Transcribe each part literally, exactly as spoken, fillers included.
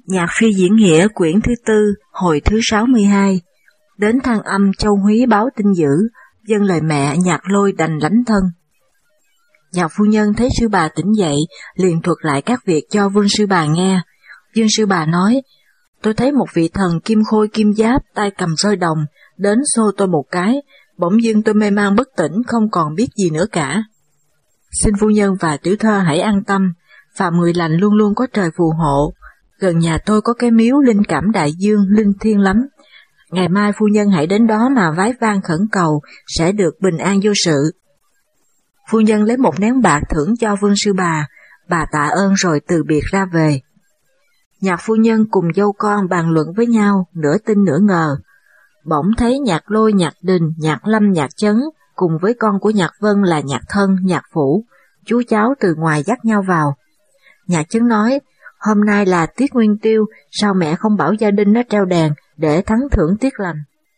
Nhạc phi diễn nghĩa quyển thứ tư, hồi thứ sáu mươi hai. Đến Thăng Âm, Châu Húy báo tin dữ, dâng lời mẹ, Nhạc Lôi đành lánh thân. Nhạc phu nhân thấy sư bà tỉnh dậy, liền thuật lại các việc cho vương sư bà nghe. Vương sư bà nói, tôi thấy một vị thần kim khôi kim giáp, tay cầm roi đồng, đến xô tôi một cái, bỗng dưng tôi mê man bất tỉnh, không còn biết gì nữa cả. Xin phu nhân và tiểu thơ hãy an tâm, phàm người lành luôn luôn có trời phù hộ. Gần nhà tôi có cái miếu linh cảm đại dương, linh thiêng lắm. Ngày mai phu nhân hãy đến đó mà vái vang khẩn cầu, sẽ được bình an vô sự. Phu nhân lấy một nén bạc thưởng cho vương sư bà, bà tạ ơn rồi từ biệt ra về. Nhạc phu nhân cùng dâu con bàn luận với nhau, nửa tin nửa ngờ. Bỗng thấy Nhạc Lôi, Nhạc Đình, Nhạc Lâm, Nhạc Chấn, cùng với con của Nhạc Vân là Nhạc Thân, Nhạc Phủ, chú cháu từ ngoài dắt nhau vào. Nhạc Chấn nói, hôm nay là tiết nguyên tiêu, sao mẹ không bảo gia đình nó treo đèn, để thắng thưởng tiết lành.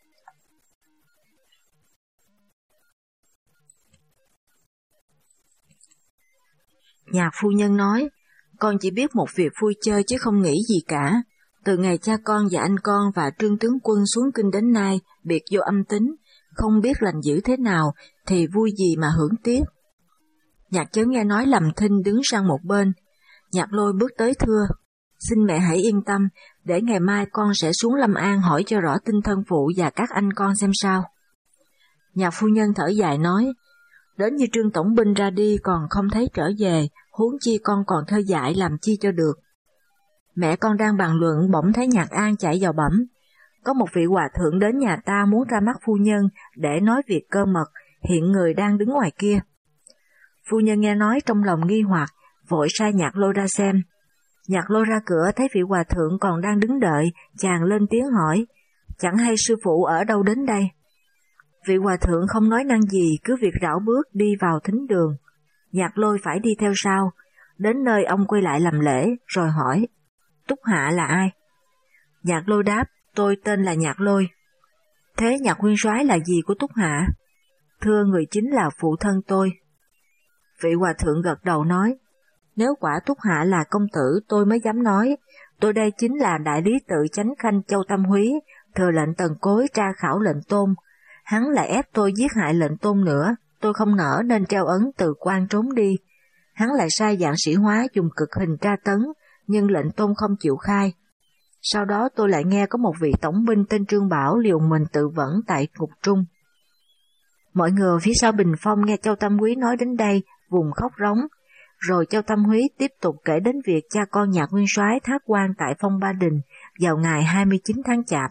Nhạc phu nhân nói, con chỉ biết một việc vui chơi chứ không nghĩ gì cả. Từ ngày cha con và anh con và trương tướng quân xuống kinh đến nay, biệt vô âm tính, không biết lành dữ thế nào, thì vui gì mà hưởng tiếc. Nhạc Chấn nghe nói lầm thinh đứng sang một bên. Nhạc Lôi bước tới thưa, xin mẹ hãy yên tâm, để ngày mai con sẽ xuống Lâm An hỏi cho rõ tin thân phụ và các anh con xem sao. Nhạc phu nhân thở dài nói, đến như Trương Tổng binh ra đi còn không thấy trở về, huống chi con còn thơ dại làm chi cho được. Mẹ con đang bàn luận bỗng thấy Nhạc An chạy vào bẩm, có một vị hòa thượng đến nhà ta muốn ra mắt phu nhân để nói việc cơ mật, hiện người đang đứng ngoài kia. Phu nhân nghe nói trong lòng nghi hoặc, vội sai Nhạc Lôi ra xem. Nhạc Lôi ra cửa thấy vị hòa thượng còn đang đứng đợi, chàng lên tiếng hỏi, chẳng hay sư phụ ở đâu đến đây? Vị hòa thượng không nói năng gì, cứ việc rảo bước đi vào thính đường. Nhạc Lôi phải đi theo sau, đến nơi ông quay lại làm lễ, rồi hỏi, Túc Hạ là ai? Nhạc Lôi đáp, tôi tên là Nhạc Lôi. Thế Nhạc nguyên soái là gì của Túc Hạ? Thưa người chính là phụ thân tôi. Vị hòa thượng gật đầu nói, nếu quả Túc Hạ là công tử tôi mới dám nói, tôi đây chính là đại lý tự chánh khanh Châu Tam Húy, thừa lệnh Tần Cối tra khảo lệnh Tôn. Hắn lại ép tôi giết hại lệnh Tôn nữa, tôi không nỡ nên treo ấn từ quan trốn đi. Hắn lại sai dạng sĩ hóa dùng cực hình tra tấn, nhưng lệnh Tôn không chịu khai. Sau đó tôi lại nghe có một vị tổng binh tên Trương Bảo liều mình tự vẫn tại ngục trung. Mọi người phía sau bình phong nghe Châu Tam Húy nói đến đây, vùng khóc rống. Rồi Châu Tam Húy tiếp tục kể đến việc cha con Nhạc nguyên soái thác quan tại Phong Ba Đình vào ngày hai mươi chín tháng Chạp.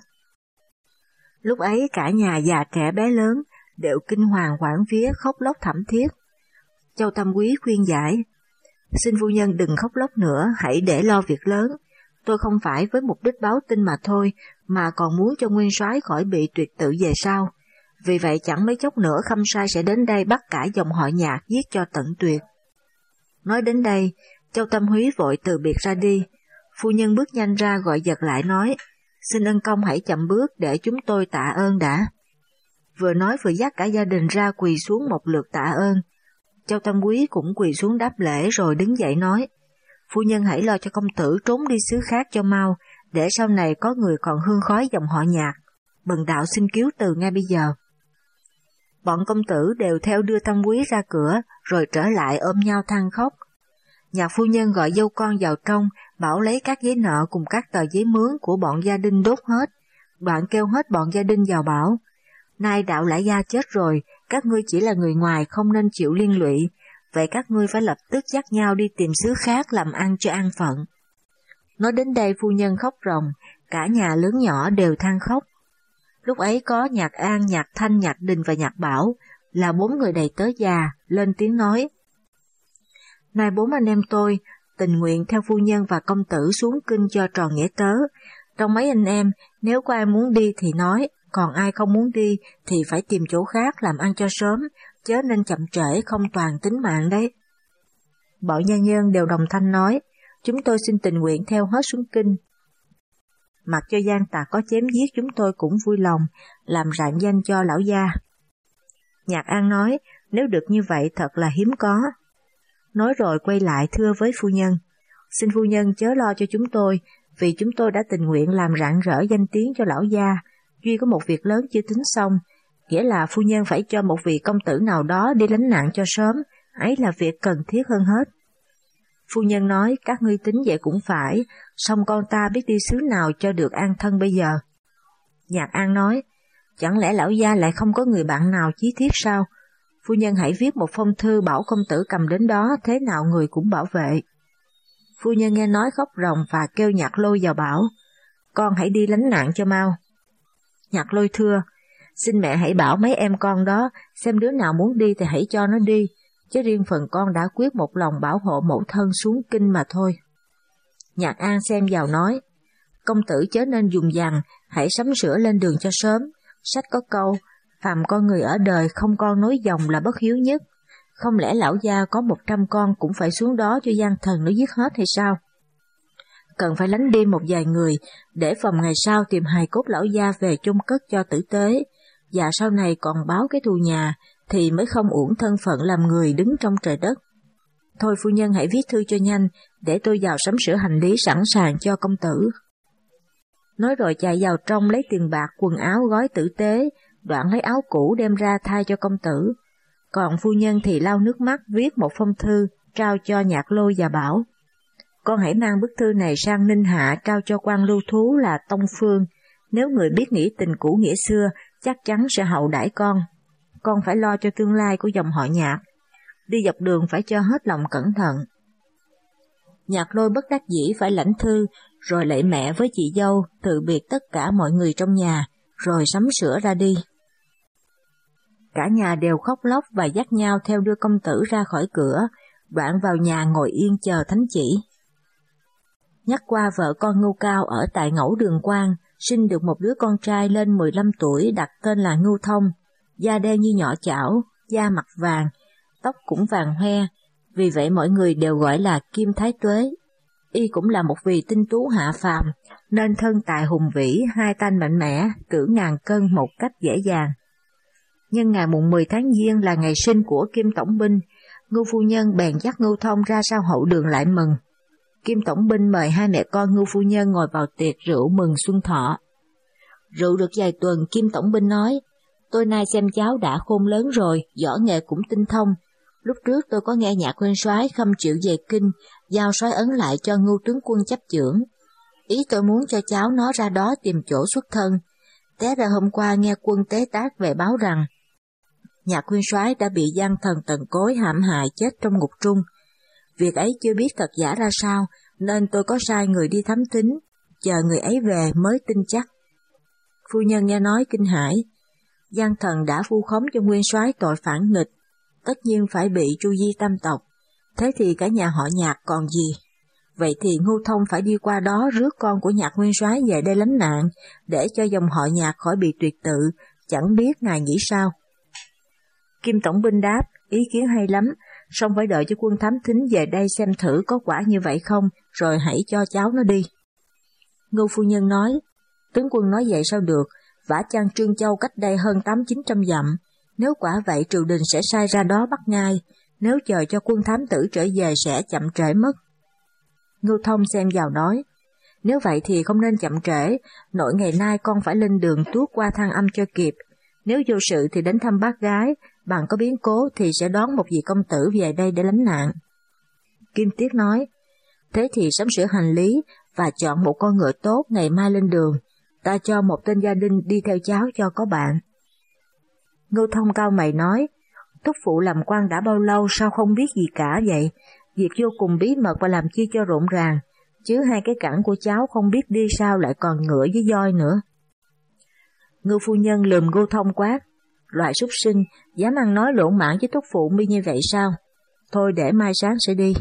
Lúc ấy cả nhà già trẻ bé lớn đều kinh hoàng hoảng vía khóc lóc thảm thiết. Châu Tam Húy khuyên giải, xin phu nhân đừng khóc lóc nữa, hãy để lo việc lớn. Tôi không phải với mục đích báo tin mà thôi, mà còn muốn cho nguyên soái khỏi bị tuyệt tự về sau. Vì vậy chẳng mấy chốc nữa Khâm Sai sẽ đến đây bắt cả dòng họ Nhạc giết cho tận tuyệt. Nói đến đây, Châu Tam Húy vội từ biệt ra đi. Phu nhân bước nhanh ra gọi giật lại nói, xin ân công hãy chậm bước để chúng tôi tạ ơn đã. Vừa nói vừa dắt cả gia đình ra quỳ xuống một lượt tạ ơn. Châu Tam Húy cũng quỳ xuống đáp lễ rồi đứng dậy nói, phu nhân hãy lo cho công tử trốn đi xứ khác cho mau, để sau này có người còn hương khói dòng họ Nhạc. Bần đạo xin cứu từ ngay bây giờ. Bọn công tử đều theo đưa Tam Húy ra cửa, rồi trở lại ôm nhau than khóc. Nhạc phu nhân gọi dâu con vào trong, bảo lấy các giấy nợ cùng các tờ giấy mướn của bọn gia đình đốt hết, đoạn kêu hết bọn gia đình vào bảo, nay đạo lãi gia chết rồi, các ngươi chỉ là người ngoài không nên chịu liên lụy, vậy các ngươi phải lập tức dắt nhau đi tìm xứ khác làm ăn cho an phận. Nói đến đây phu nhân khóc ròng, cả nhà lớn nhỏ đều than khóc. Lúc ấy có Nhạc An, Nhạc Thanh, Nhạc Đình và Nhạc Bảo, là bốn người đầy tớ già, lên tiếng nói. Nay bốn anh em tôi, tình nguyện theo phu nhân và công tử xuống kinh cho tròn nghĩa tớ. Trong mấy anh em, nếu có ai muốn đi thì nói, còn ai không muốn đi thì phải tìm chỗ khác làm ăn cho sớm, chớ nên chậm trễ không toàn tính mạng đấy. Bọn nhân nhân đều đồng thanh nói, chúng tôi xin tình nguyện theo hết xuống kinh. Mặc cho gian tặc có chém giết chúng tôi cũng vui lòng, làm rạng danh cho lão gia. Nhạc An nói, nếu được như vậy thật là hiếm có. Nói rồi quay lại thưa với phu nhân, xin phu nhân chớ lo cho chúng tôi, vì chúng tôi đã tình nguyện làm rạng rỡ danh tiếng cho lão gia. Duy có một việc lớn chưa tính xong, nghĩa là phu nhân phải cho một vị công tử nào đó đi lánh nạn cho sớm, ấy là việc cần thiết hơn hết. Phu nhân nói, các ngươi tính vậy cũng phải, song con ta biết đi xứ nào cho được an thân bây giờ. Nhạc An nói, chẳng lẽ lão gia lại không có người bạn nào chí thiết sao? Phu nhân hãy viết một phong thư bảo công tử cầm đến đó, thế nào người cũng bảo vệ. Phu nhân nghe nói khóc ròng và kêu Nhạc Lôi vào bảo, con hãy đi lánh nạn cho mau. Nhạc Lôi thưa, xin mẹ hãy bảo mấy em con đó, xem đứa nào muốn đi thì hãy cho nó đi, chứ riêng phần con đã quyết một lòng bảo hộ mẫu thân xuống kinh mà thôi. Nhạc An xem vào nói, công tử chớ nên dùng dằng, hãy sắm sửa lên đường cho sớm. Sách có câu, phàm con người ở đời không con nối dòng là bất hiếu nhất. Không lẽ lão gia có một trăm con cũng phải xuống đó cho gian thần nó giết hết hay sao? Cần phải lánh đi một vài người, để phòng ngày sau tìm hài cốt lão gia về chôn cất cho tử tế, và sau này còn báo cái thù nhà, thì mới không uổng thân phận làm người đứng trong trời đất. Thôi phu nhân hãy viết thư cho nhanh, để tôi vào sắm sửa hành lý sẵn sàng cho công tử. Nói rồi chạy vào trong lấy tiền bạc, quần áo gói tử tế, đoạn lấy áo cũ đem ra thay cho công tử. Còn phu nhân thì lau nước mắt viết một phong thư, trao cho Nhạc Lôi và bảo, con hãy mang bức thư này sang Ninh Hạ trao cho quan lưu thú là Tông Phương, nếu người biết nghĩ tình cũ nghĩa xưa, chắc chắn sẽ hậu đãi con. Con phải lo cho tương lai của dòng họ Nhạc, đi dọc đường phải cho hết lòng cẩn thận. Nhạc Lôi bất đắc dĩ phải lãnh thư, rồi lạy mẹ với chị dâu, từ biệt tất cả mọi người trong nhà, rồi sắm sửa ra đi. Cả nhà đều khóc lóc và dắt nhau theo đưa công tử ra khỏi cửa, đoạn vào nhà ngồi yên chờ thánh chỉ. Nhắc qua vợ con Ngưu Cao ở tại Ngẫu Đường Quan, sinh được một đứa con trai lên mười lăm tuổi đặt tên là Ngưu Thông, da đen như nhỏ chảo, da mặt vàng, tóc cũng vàng hoe, vì vậy mọi người đều gọi là Kim Thái Tuế. Y cũng là một vị tinh tú hạ phàm, nên thân tài hùng vĩ, hai tay mạnh mẽ, cử ngàn cân một cách dễ dàng. Nhân ngày mùng mười tháng Giêng là ngày sinh của Kim Tổng binh, Ngưu phu nhân bèn dắt Ngưu Thông ra sau hậu đường lại mừng. Kim Tổng binh mời hai mẹ con Ngưu phu nhân ngồi vào tiệc rượu mừng xuân thọ. Rượu được vài tuần, Kim Tổng binh nói, tôi nay xem cháu đã khôn lớn rồi, võ nghệ cũng tinh thông. Lúc trước tôi có nghe Nhạc huynh soái khâm triệu về kinh, giao soái ấn lại cho Ngưu tướng quân chấp chưởng. Ý tôi muốn cho cháu nó ra đó tìm chỗ xuất thân. Té ra hôm qua nghe quân tế tác về báo rằng Nhạc huynh soái đã bị gian thần Tần Cối hãm hại chết trong ngục trung. Việc ấy chưa biết thật giả ra sao, nên tôi có sai người đi thám thính, chờ người ấy về mới tin chắc. Phu nhân nghe nói kinh hãi, gian thần đã vu khống cho nguyên soái tội phản nghịch, tất nhiên phải bị tru di tam tộc, thế thì cả nhà họ Nhạc còn gì? Vậy thì Ngưu Thông phải đi qua đó rước con của Nhạc nguyên soái về đây lánh nạn, để cho dòng họ Nhạc khỏi bị tuyệt tự, chẳng biết ngài nghĩ sao? Kim Tổng binh đáp, ý kiến hay lắm, song phải đợi cho quân thám thính về đây xem thử có quả như vậy không, rồi hãy cho cháu nó đi. Ngưu phu nhân nói, tướng quân nói vậy sao được, vả chăng Trương Châu cách đây hơn tám chín trăm dặm, nếu quả vậy triều đình sẽ sai ra đó bắt ngay, nếu chờ cho quân thám tử trở về sẽ chậm trễ mất. Ngưu Thông xem vào nói, nếu vậy thì không nên chậm trễ, nội ngày nay con phải lên đường tuốt qua Thăng Âm cho kịp, nếu vô sự thì đến thăm bác gái, bằng có biến cố thì sẽ đón một vị công tử về đây để lánh nạn. Kim Tiết nói, thế thì sắm sửa hành lý và chọn một con ngựa tốt ngày mai lên đường, ta cho một tên gia đình đi theo cháu cho có bạn. Ngưu Thông cao mày nói, thúc phụ làm quan đã bao lâu sao không biết gì cả vậy, việc vô cùng bí mật và làm chi cho rộn ràng, chứ hai cái cẳng của cháu không biết đi sao lại còn ngựa với voi nữa. Ngưu phu nhân lườm Ngưu Thông quát, loại súc sinh, dám ăn nói lộn mãn với thúc phụ mi như vậy sao? Thôi để mai sáng sẽ đi.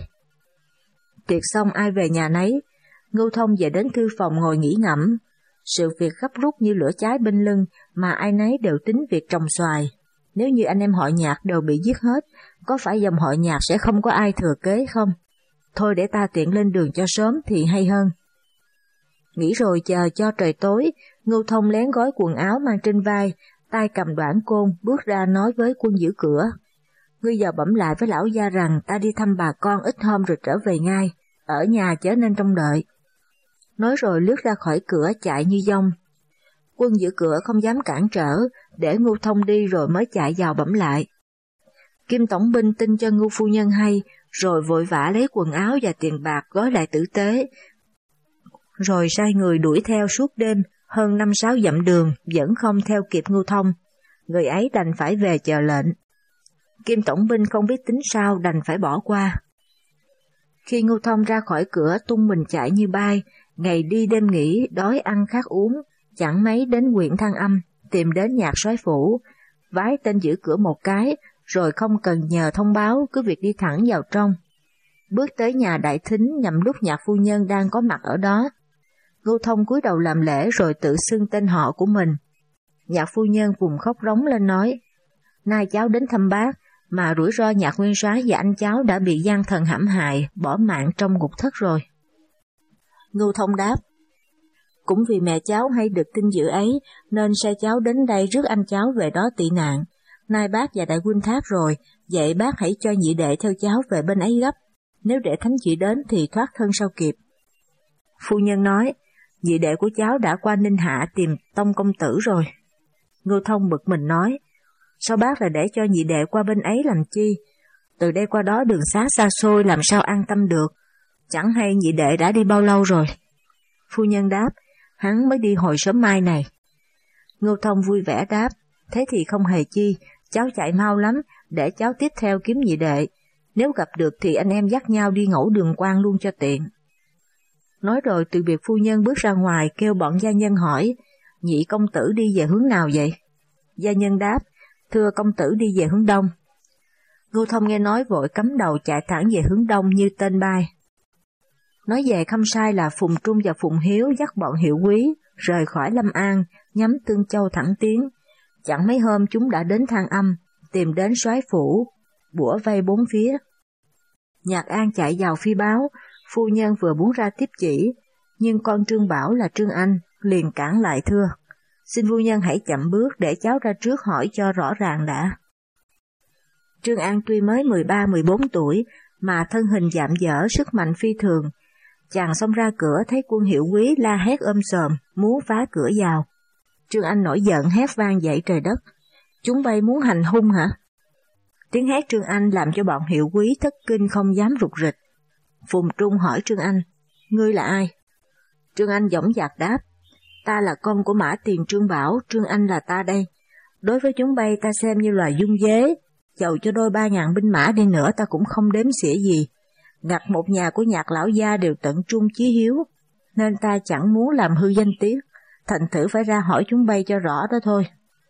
Tiệc xong ai về nhà nấy, Ngưu Thông về đến thư phòng ngồi nghỉ ngẫm. Sự việc gấp rút như lửa cháy bên lưng mà ai nấy đều tính việc trồng xoài. Nếu như anh em họ Nhạc đều bị giết hết, có phải dòng họ Nhạc sẽ không có ai thừa kế không? Thôi để ta tiện lên đường cho sớm thì hay hơn. Nghĩ rồi chờ cho trời tối, Ngưu Thông lén gói quần áo mang trên vai, tay cầm đoản côn bước ra nói với quân giữ cửa. Ngươi vào bẩm lại với lão gia rằng ta đi thăm bà con ít hôm rồi trở về ngay, ở nhà chớ nên trông đợi. nói rồi lướt ra khỏi cửa chạy như dông. Quân giữ cửa không dám cản trở, để Ngưu Thông đi rồi mới chạy vào bẩm lại. Kim tổng binh tin cho Ngưu phu nhân hay, rồi vội vã lấy quần áo và tiền bạc gói lại tử tế, rồi sai người đuổi theo suốt đêm, hơn năm sáu dặm đường, vẫn không theo kịp Ngưu Thông. Người ấy đành phải về chờ lệnh. Kim tổng binh không biết tính sao, đành phải bỏ qua. Khi Ngưu Thông ra khỏi cửa tung mình chạy như bay, ngày đi đêm nghỉ, đói ăn khát uống, chẳng mấy đến huyện Thăng Âm, tìm đến nhạc soái phủ, vái tên giữ cửa một cái, rồi không cần nhờ thông báo, cứ việc đi thẳng vào trong. Bước tới nhà đại thính nhằm lúc nhạc phu nhân đang có mặt ở đó. Ngưu Thông cúi đầu làm lễ rồi tự xưng tên họ của mình. Nhạc phu nhân vùng khóc rống lên nói, nay cháu đến thăm bác, mà rủi ro Nhạc nguyên soái và anh cháu đã bị gian thần hãm hại, bỏ mạng trong ngục thất rồi. Ngưu Thông đáp, cũng vì mẹ cháu hay được tin dữ ấy, nên sai cháu đến đây rước anh cháu về đó tị nạn. Nay bác và đại huynh thác rồi, vậy bác hãy cho nhị đệ theo cháu về bên ấy gấp, nếu để thánh chị đến thì thoát thân sao kịp. Phu nhân nói, nhị đệ của cháu đã qua Ninh Hạ tìm Tông công tử rồi. Ngưu Thông bực mình nói, sao bác là để cho nhị đệ qua bên ấy làm chi? Từ đây qua đó đường xá xa xôi, làm sao an tâm được? Chẳng hay nhị đệ đã đi bao lâu rồi? Phu nhân đáp, hắn mới đi hồi sớm mai này. Ngưu Thông vui vẻ đáp, thế thì không hề chi, cháu chạy mau lắm, để cháu tiếp theo kiếm nhị đệ. Nếu gặp được thì anh em dắt nhau đi ngẫu đường quan luôn cho tiện. Nói rồi từ biệt phu nhân bước ra ngoài, kêu bọn gia nhân hỏi, nhị công tử đi về hướng nào vậy? Gia nhân đáp, thưa công tử đi về hướng đông. Ngưu Thông nghe nói vội cắm đầu chạy thẳng về hướng đông như tên bay. Nói về không sai là Phùng Trung và Phùng Hiếu dắt bọn Hiệu Quý rời khỏi Lâm An, nhắm Tương Châu thẳng tiến. Chẳng mấy hôm chúng đã đến Thăng Âm, tìm đến soái phủ, bủa vây bốn phía. Nhạc An chạy vào phi báo, phu nhân vừa muốn ra tiếp chỉ, nhưng con Trương Bảo là Trương Anh liền cản lại thưa, xin phu nhân hãy chậm bước để cháu ra trước hỏi cho rõ ràng đã. Trương An tuy mới mười ba mười bốn tuổi, mà thân hình dạm dở, sức mạnh phi thường. Chàng xông ra cửa thấy quân Hiệu Quý la hét ôm sòm, muốn phá cửa vào. Trương Anh nổi giận hét vang dậy trời đất, chúng bay muốn hành hung hả? Tiếng hét Trương Anh làm cho bọn Hiệu Quý thất kinh không dám rụt rịch. Phùng Trung hỏi Trương Anh, ngươi là ai? Trương Anh dõng dạc đáp, ta là con của Mã Tiền Trương Bảo, Trương Anh là ta đây. Đối với chúng bay ta xem như loài dung dế, dầu cho đôi ba ngàn binh mã đi nữa ta cũng không đếm xỉa gì. Ngặt một nhà của Nhạc lão gia đều tận trung chí hiếu, nên ta chẳng muốn làm hư danh tiếng, thành thử phải ra hỏi chúng bay cho rõ đó thôi.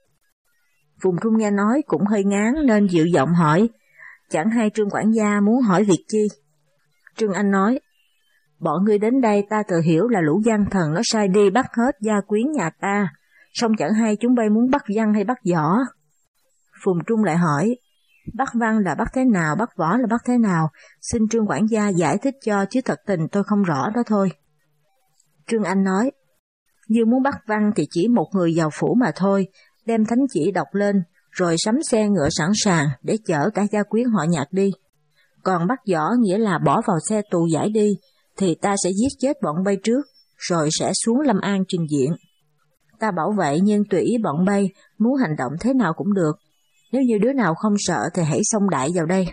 Phùng Trung nghe nói cũng hơi ngán nên dịu giọng hỏi, chẳng hay Trương quản gia muốn hỏi việc chi? Trương Anh nói, bọn ngươi đến đây ta tự hiểu là lũ gian thần nó sai đi bắt hết gia quyến nhà ta, song chẳng hay chúng bay muốn bắt văn hay bắt võ. Phùng Trung lại hỏi, bắt văn là bắt thế nào, bắt võ là bắt thế nào, xin Trương quản gia giải thích cho chứ thật tình tôi không rõ đó thôi. Trương Anh nói, như muốn bắt văn thì chỉ một người vào phủ mà thôi, đem thánh chỉ đọc lên, rồi sắm xe ngựa sẵn sàng để chở cả gia quyến họ Nhạc đi. Còn bắt võ nghĩa là bỏ vào xe tù giải đi, thì ta sẽ giết chết bọn bay trước, rồi sẽ xuống Lâm An trình diện. Ta bảo vệ nhưng tùy ý bọn bay, muốn hành động thế nào cũng được. Nếu như đứa nào không sợ thì hãy xông đại vào đây.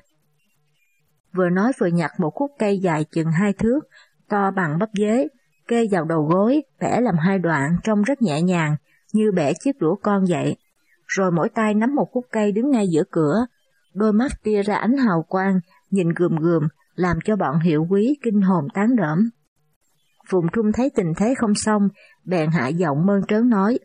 Vừa nói vừa nhặt một khúc cây dài chừng hai thước, to bằng bắp dế, kê vào đầu gối, bẻ làm hai đoạn trông rất nhẹ nhàng, như bẻ chiếc đũa con vậy. Rồi mỗi tay nắm một khúc cây đứng ngay giữa cửa, đôi mắt tia ra ánh hào quang, nhìn gườm gườm, làm cho bọn Hiệu Quý kinh hồn tán đỡm. Phùng Trung thấy tình thế không xong, bèn hạ giọng mơn trớn nói,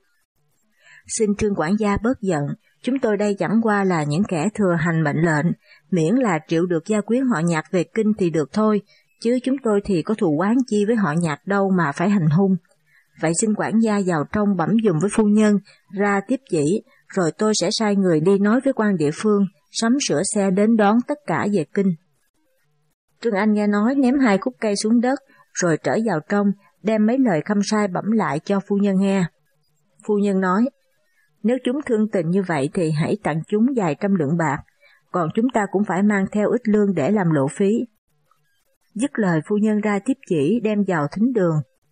xin Trương quản gia bớt giận, chúng tôi đây chẳng qua là những kẻ thừa hành mệnh lệnh, miễn là triệu được gia quyến họ Nhạc về kinh thì được thôi, chứ chúng tôi thì có thù oán chi với họ Nhạc đâu mà phải hành hung. Vậy xin quản gia vào trong bẩm dùm với phu nhân, ra tiếp chỉ, rồi tôi sẽ sai người đi nói với quan địa phương, sắm sửa xe đến đón tất cả về kinh. Trương Anh nghe nói ném hai khúc cây xuống đất, rồi trở vào trong, đem mấy lời khâm sai bẩm lại cho phu nhân nghe. Phu nhân nói, nếu chúng thương tình như vậy thì hãy tặng chúng vài trăm lượng bạc, còn chúng ta cũng phải mang theo ít lương để làm lộ phí. Dứt lời phu nhân ra tiếp chỉ đem vào thính đường.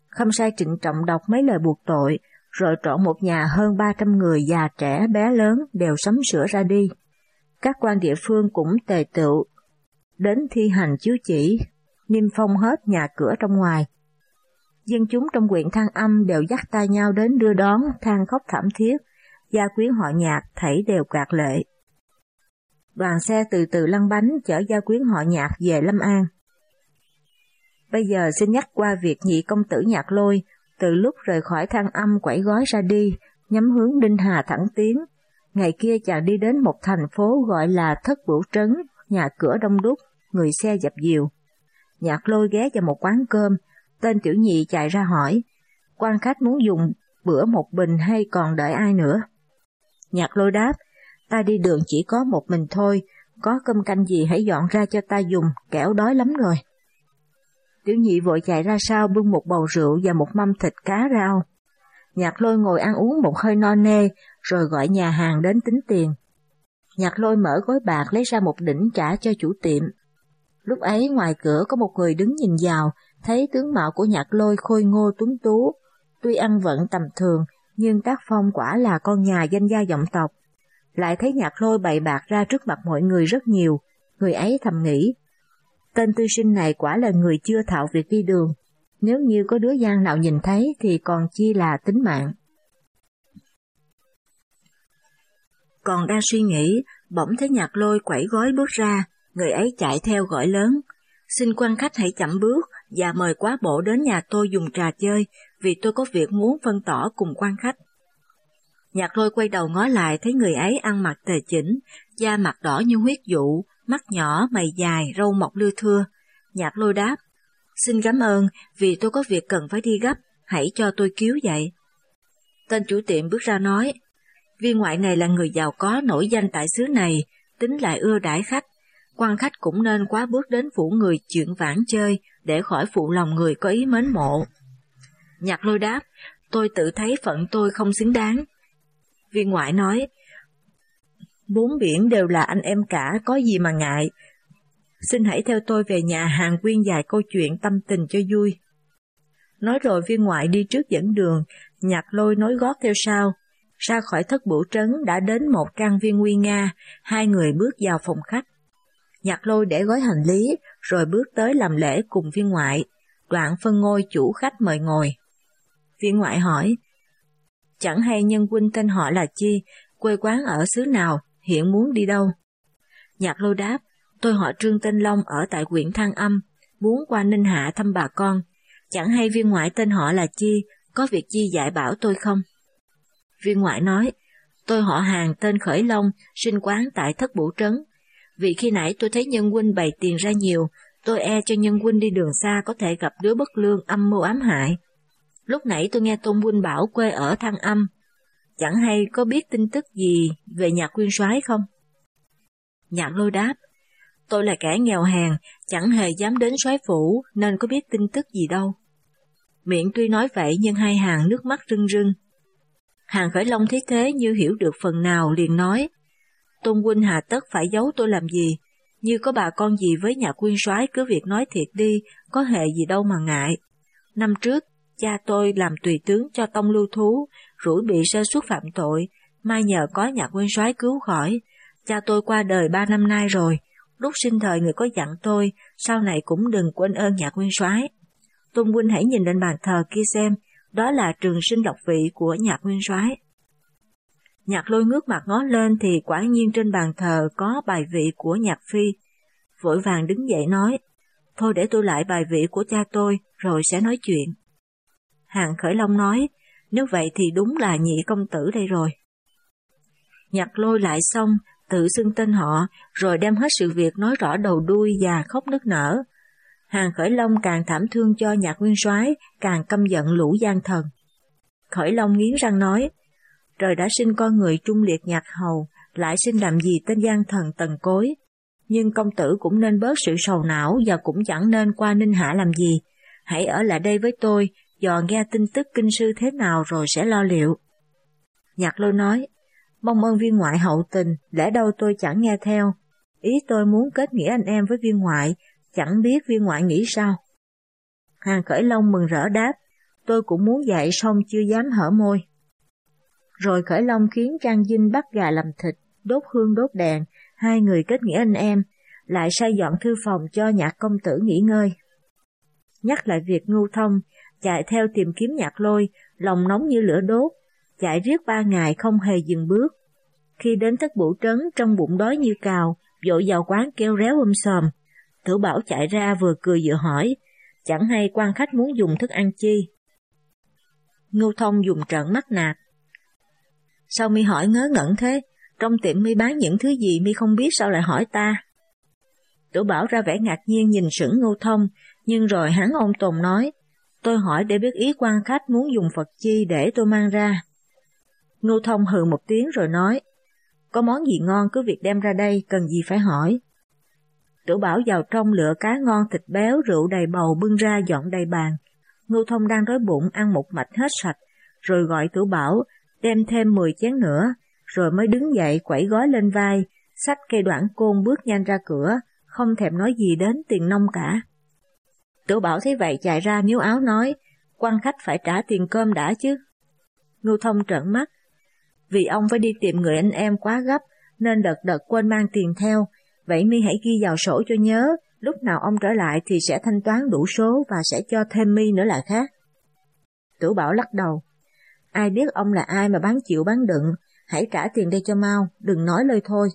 Khâm Sai trịnh trọng đọc mấy lời buộc tội, rồi trọn một nhà hơn ba trăm người già trẻ bé lớn đều sắm sửa ra đi. Các quan địa phương cũng tề tựu đến thi hành chiếu chỉ, niêm phong hết nhà cửa trong ngoài. Dân chúng trong huyện Than Âm đều dắt tay nhau đến đưa đón, than khóc thảm thiết, gia quyến họ Nhạc thảy đều quạt lệ. Đoàn xe từ từ lăn bánh chở gia quyến họ Nhạc về Lâm An. Bây giờ xin nhắc qua việc nhị công tử Nhạc Lôi từ lúc rời khỏi Than Âm quẩy gói ra đi, nhắm hướng Đinh Hà thẳng tiến. Ngày kia chàng đi đến một thành phố gọi là Thất Bửu Trấn, nhà cửa đông đúc, người xe dập dìu. Nhạc Lôi ghé vào một quán cơm, tên tiểu nhị chạy ra hỏi, quan khách muốn dùng bữa một bình hay còn đợi ai nữa? Nhạc Lôi đáp, ta đi đường chỉ có một mình thôi, có cơm canh gì hãy dọn ra cho ta dùng, kẻo đói lắm rồi. Tiểu nhị vội chạy ra sau bưng một bầu rượu và một mâm thịt cá rau. Nhạc Lôi ngồi ăn uống một hơi no nê, rồi gọi nhà hàng đến tính tiền. Nhạc Lôi mở gói bạc lấy ra một đỉnh trả cho chủ tiệm. Lúc ấy ngoài cửa có một người đứng nhìn vào, thấy tướng mạo của Nhạc Lôi khôi ngô tuấn tú, tuy ăn vận tầm thường, nhưng tác phong quả là con nhà danh gia vọng tộc. Lại thấy Nhạc Lôi bày bạc ra trước mặt mọi người rất nhiều, người ấy thầm nghĩ, tên tư sinh này quả là người chưa thạo việc đi đường, nếu như có đứa gian nào nhìn thấy thì còn chi là tính mạng. Còn đang suy nghĩ, bỗng thấy Nhạc Lôi quẩy gói bước ra, người ấy chạy theo gọi lớn, xin quan khách hãy chậm bước và mời quá bộ đến nhà tôi dùng trà chơi, vì tôi có việc muốn phân tỏ cùng quan khách. Nhạc Lôi quay đầu ngó lại thấy người ấy ăn mặc tề chỉnh, da mặt đỏ như huyết dụ, mắt nhỏ, mày dài, râu mọc lưa thưa. Nhạc Lôi đáp, xin cảm ơn, vì tôi có việc cần phải đi gấp, hãy cho tôi cứu vậy. Tên chủ tiệm bước ra nói, viên ngoại này là người giàu có nổi danh tại xứ này, tính lại ưa đãi khách, quan khách cũng nên quá bước đến phủ người chuyện vãn chơi, để khỏi phụ lòng người có ý mến mộ. Nhạc Lôi đáp, tôi tự thấy phận tôi không xứng đáng. Viên ngoại nói, bốn biển đều là anh em cả, có gì mà ngại. Xin hãy theo tôi về nhà hàng quyên vài câu chuyện tâm tình cho vui. Nói rồi viên ngoại đi trước dẫn đường, Nhạc Lôi nối gót theo sau. Ra khỏi Thất Bửu Trấn đã đến một trang viên nguy nga, hai người bước vào phòng khách. Nhạc Lôi để gói hành lý, rồi bước tới làm lễ cùng viên ngoại, đoạn phân ngôi chủ khách mời ngồi. Viên ngoại hỏi, chẳng hay nhân huynh tên họ là chi, quê quán ở xứ nào, hiện muốn đi đâu? Nhạc Lôi đáp, tôi họ Trương tên Long ở tại huyện Than Âm, muốn qua Ninh Hạ thăm bà con. Chẳng hay viên ngoại tên họ là chi, có việc chi dạy bảo tôi không? Viên ngoại nói, tôi họ Hàng tên Khởi Long, sinh quán tại Thất Bửu Trấn. Vì khi nãy tôi thấy nhân huynh bày tiền ra nhiều, tôi e cho nhân huynh đi đường xa có thể gặp đứa bất lương âm mưu ám hại. Lúc nãy tôi nghe Tôn huynh bảo quê ở Than Âm, chẳng hay có biết tin tức gì về Nhạc Nguyên Soái không? Nhạc Lôi đáp, tôi là kẻ nghèo hèn, chẳng hề dám đến soái phủ nên có biết tin tức gì đâu. Miệng tuy nói vậy nhưng hai hàng nước mắt rưng rưng. Hàng Khởi Long thấy thế như hiểu được phần nào liền nói, Tôn huynh hà tất phải giấu tôi làm gì, như có bà con gì với Nhạc Nguyên Soái cứ việc nói thiệt đi, có hề gì đâu mà ngại. Năm trước, cha tôi làm tùy tướng cho Tông Lưu Thú, rủi bị sơ suất phạm tội, mai nhờ có Nhạc Nguyên Soái cứu khỏi. Cha tôi qua đời ba năm nay rồi, lúc sinh thời người có dặn tôi, sau này cũng đừng quên ơn Nhạc Nguyên Soái. Tôn huynh hãy nhìn lên bàn thờ kia xem, đó là trường sinh độc vị của Nhạc Nguyên Soái. Nhạc Lôi ngước mặt ngó lên thì quả nhiên trên bàn thờ có bài vị của Nhạc Phi. Vội vàng đứng dậy nói, thôi để tôi lại bài vị của cha tôi, rồi sẽ nói chuyện. Hàng Khởi Long nói, nếu vậy thì đúng là nhị công tử đây rồi. Nhạc Lôi lại xong, tự xưng tên họ, rồi đem hết sự việc nói rõ đầu đuôi và khóc nức nở. Hàng Khởi Long càng thảm thương cho Nhạc Nguyên Soái, càng căm giận lũ gian thần. Khởi Long nghiến răng nói, trời đã sinh con người trung liệt Nhạc hầu, lại sinh làm gì tên gian thần Tần Cối. Nhưng công tử cũng nên bớt sự sầu não và cũng chẳng nên qua Ninh Hạ làm gì. Hãy ở lại đây với tôi, dò nghe tin tức kinh sư thế nào rồi sẽ lo liệu. Nhạc Lôi nói, mong ơn viên ngoại hậu tình, lẽ đâu tôi chẳng nghe theo. Ý tôi muốn kết nghĩa anh em với viên ngoại, chẳng biết viên ngoại nghĩ sao. Hàng Khởi Long mừng rỡ đáp, tôi cũng muốn dạy xong chưa dám hở môi. Rồi Khởi Long khiến Trang Dinh bắt gà làm thịt, đốt hương đốt đèn, hai người kết nghĩa anh em, lại sai dọn thư phòng cho Nhạc công tử nghỉ ngơi. Nhắc lại việc Ngưu Thông, chạy theo tìm kiếm Nhạc Lôi, lòng nóng như lửa đốt, chạy riết ba ngày không hề dừng bước. Khi đến Thất Bửu Trấn trong bụng đói như cào, vội vào quán kêu réo um sòm. Tử Bảo chạy ra vừa cười vừa hỏi, chẳng hay quan khách muốn dùng thức ăn chi. Ngưu Thông dùng trợn mắt nạt. Sao mi hỏi ngớ ngẩn thế? Trong tiệm mi bán những thứ gì mi không biết sao lại hỏi ta? Tử Bảo ra vẻ ngạc nhiên nhìn sững Ngưu Thông, nhưng rồi hắn ôn tồn nói, tôi hỏi để biết ý quan khách muốn dùng vật chi để tôi mang ra. Ngưu Thông hừ một tiếng rồi nói, có món gì ngon cứ việc đem ra đây, cần gì phải hỏi. Tử Bảo vào trong lựa cá ngon thịt béo, rượu đầy bầu bưng ra dọn đầy bàn. Ngưu Thông đang đói bụng ăn một mạch hết sạch, rồi gọi Tử Bảo đem thêm mười chén nữa, rồi mới đứng dậy quẩy gói lên vai, xách cây đoạn côn bước nhanh ra cửa, không thèm nói gì đến tiền nông cả. Tử Bảo thấy vậy chạy ra níu áo nói, quan khách phải trả tiền cơm đã chứ. Ngưu Thông trợn mắt, vì ông phải đi tìm người anh em quá gấp, nên đợt đợt quên mang tiền theo, vậy mi hãy ghi vào sổ cho nhớ, lúc nào ông trở lại thì sẽ thanh toán đủ số và sẽ cho thêm mi nữa là khác. Tử Bảo lắc đầu, ai biết ông là ai mà bán chịu bán đựng, hãy trả tiền đây cho mau, đừng nói lời thôi.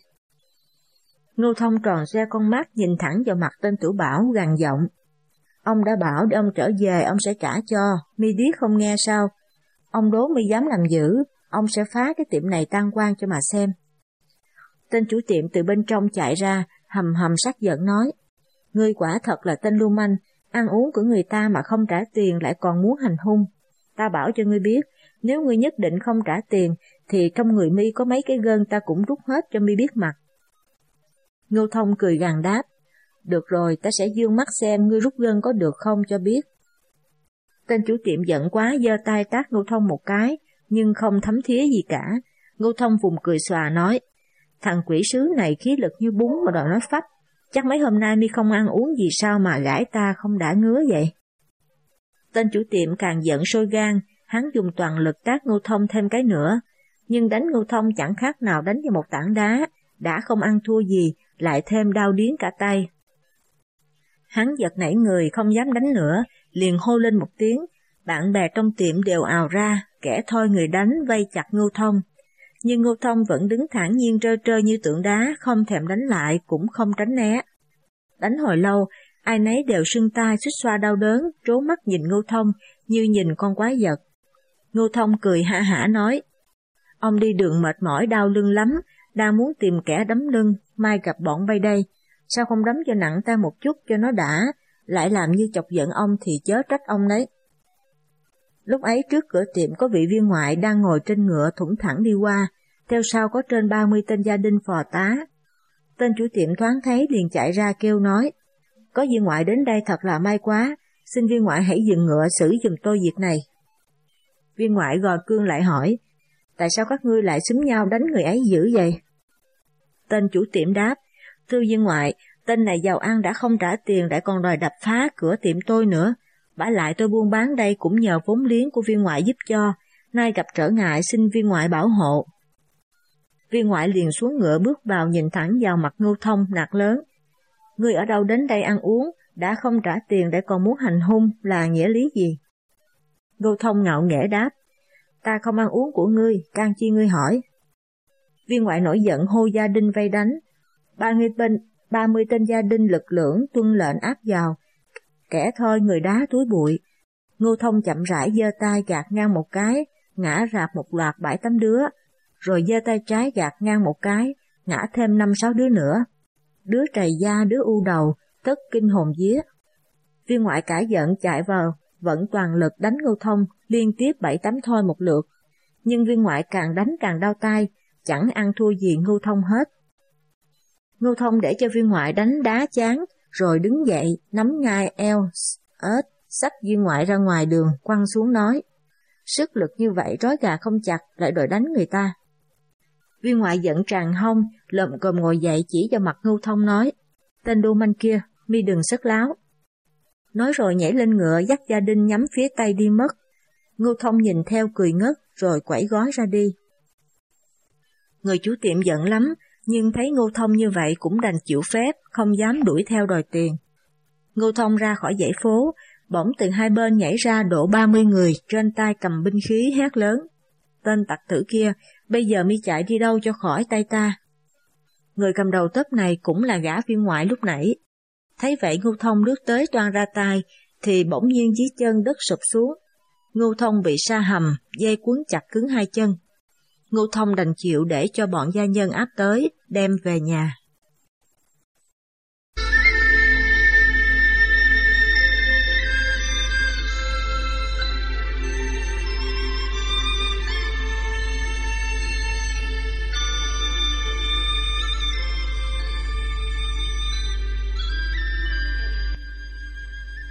Ngưu Thông tròn xe con mắt nhìn thẳng vào mặt tên Tử Bảo gằn giọng, ông đã bảo để ông trở về ông sẽ trả cho, mi điếc không nghe sao? Ông đố mi dám làm dữ, ông sẽ phá cái tiệm này tan quan cho mà xem. Tên chủ tiệm từ bên trong chạy ra, hầm hầm sắc giận nói, ngươi quả thật là tên lưu manh, ăn uống của người ta mà không trả tiền lại còn muốn hành hung. Ta bảo cho ngươi biết, nếu ngươi nhất định không trả tiền, thì trong người mi có mấy cái gân ta cũng rút hết cho mi biết mặt. Ngưu Thông cười gằn đáp, được rồi, ta sẽ dương mắt xem ngươi rút gân có được không cho biết. Tên chủ tiệm giận quá giơ tay tát Ngưu Thông một cái, nhưng không thấm thía gì cả. Ngưu Thông vùng cười xòa nói, thằng quỷ sứ này khí lực như bún mà đòi nói phách, chắc mấy hôm nay mi không ăn uống gì sao mà gãi ta không đã ngứa vậy. Tên chủ tiệm càng giận sôi gan, hắn dùng toàn lực tát Ngưu Thông thêm cái nữa, nhưng đánh Ngưu Thông chẳng khác nào đánh vào một tảng đá, đã không ăn thua gì, lại thêm đau điếng cả tay. Hắn giật nảy người không dám đánh nữa, liền hô lên một tiếng, bạn bè trong tiệm đều ào ra, kẻ thôi người đánh vây chặt Ngưu Thông. Nhưng Ngưu Thông vẫn đứng thản nhiên trơ trơ như tượng đá, không thèm đánh lại cũng không tránh né. Đánh hồi lâu, ai nấy đều sưng tai xuýt xoa đau đớn, trố mắt nhìn Ngưu Thông như nhìn con quái vật. Ngưu Thông cười hả hả nói, ông đi đường mệt mỏi đau lưng lắm, đang muốn tìm kẻ đấm lưng, mai gặp bọn bay đây, sao không đấm cho nặng ta một chút cho nó đã, lại làm như chọc giận ông thì chớ trách ông đấy. Lúc ấy trước cửa tiệm có vị viên ngoại đang ngồi trên ngựa thủng thẳng đi qua, theo sau có trên ba mươi tên gia đình phò tá. Tên chủ tiệm thoáng thấy liền chạy ra kêu nói, có viên ngoại đến đây thật là may quá, xin viên ngoại hãy dừng ngựa xử giùm tôi việc này. Viên ngoại gò cương lại hỏi, tại sao các ngươi lại xúm nhau đánh người ấy dữ vậy? Tên chủ tiệm đáp, thưa viên ngoại, tên này giàu ăn đã không trả tiền lại còn đòi đập phá cửa tiệm tôi nữa. Bả lại tôi buôn bán đây cũng nhờ vốn liếng của viên ngoại giúp cho, nay gặp trở ngại xin viên ngoại bảo hộ. Viên ngoại liền xuống ngựa bước vào nhìn thẳng vào mặt Ngưu Thông nạt lớn. Ngươi ở đâu đến đây ăn uống, đã không trả tiền để còn muốn hành hung là nghĩa lý gì? Ngưu Thông ngạo nghễ đáp, ta không ăn uống của ngươi, can chi ngươi hỏi. Viên ngoại nổi giận hô gia đình vây đánh, ba mươi tên, ba mươi tên gia đình lực lưỡng tuân lệnh áp vào, kẻ thôi người đá túi bụi. Ngưu Thông chậm rãi giơ tay gạt ngang một cái, ngã rạp một loạt bảy tám đứa, rồi giơ tay trái gạt ngang một cái, ngã thêm năm sáu đứa nữa. Đứa trầy da, đứa u đầu, tất kinh hồn vía. Viên ngoại cãi giận chạy vào, vận toàn lực đánh Ngưu Thông liên tiếp bảy tám thôi một lượt, nhưng viên ngoại càng đánh càng đau tay, chẳng ăn thua gì Ngưu Thông hết. Ngưu Thông để cho viên ngoại đánh đá chán, rồi đứng dậy nắm ngai eo ếch xách viên ngoại ra ngoài đường quăng xuống nói, sức lực như vậy trói gà không chặt lại đòi đánh người ta. Viên ngoại giận tràn hông, lồm cồm ngồi dậy chỉ vào mặt Ngưu Thông nói, tên đô manh kia, mi đừng sất láo. Nói rồi nhảy lên ngựa dắt gia đình nhắm phía tây đi mất. Ngưu Thông nhìn theo cười ngất rồi quẩy gói ra đi. Người chủ tiệm giận lắm, nhưng thấy Ngưu Thông như vậy cũng đành chịu phép, không dám đuổi theo đòi tiền. Ngưu Thông ra khỏi dãy phố, bỗng từ hai bên nhảy ra độ ba mươi người, trên tay cầm binh khí hét lớn. Tên tặc tử kia, bây giờ mi chạy đi đâu cho khỏi tay ta? Người cầm đầu tớp này cũng là gã viên ngoại lúc nãy. Thấy vậy Ngưu Thông lướt tới toan ra tay, thì bỗng nhiên dưới chân đất sụp xuống. Ngưu Thông bị sa hầm, dây quấn chặt cứng hai chân. Ngưu Thông đành chịu để cho bọn gia nhân áp tới, đem về nhà.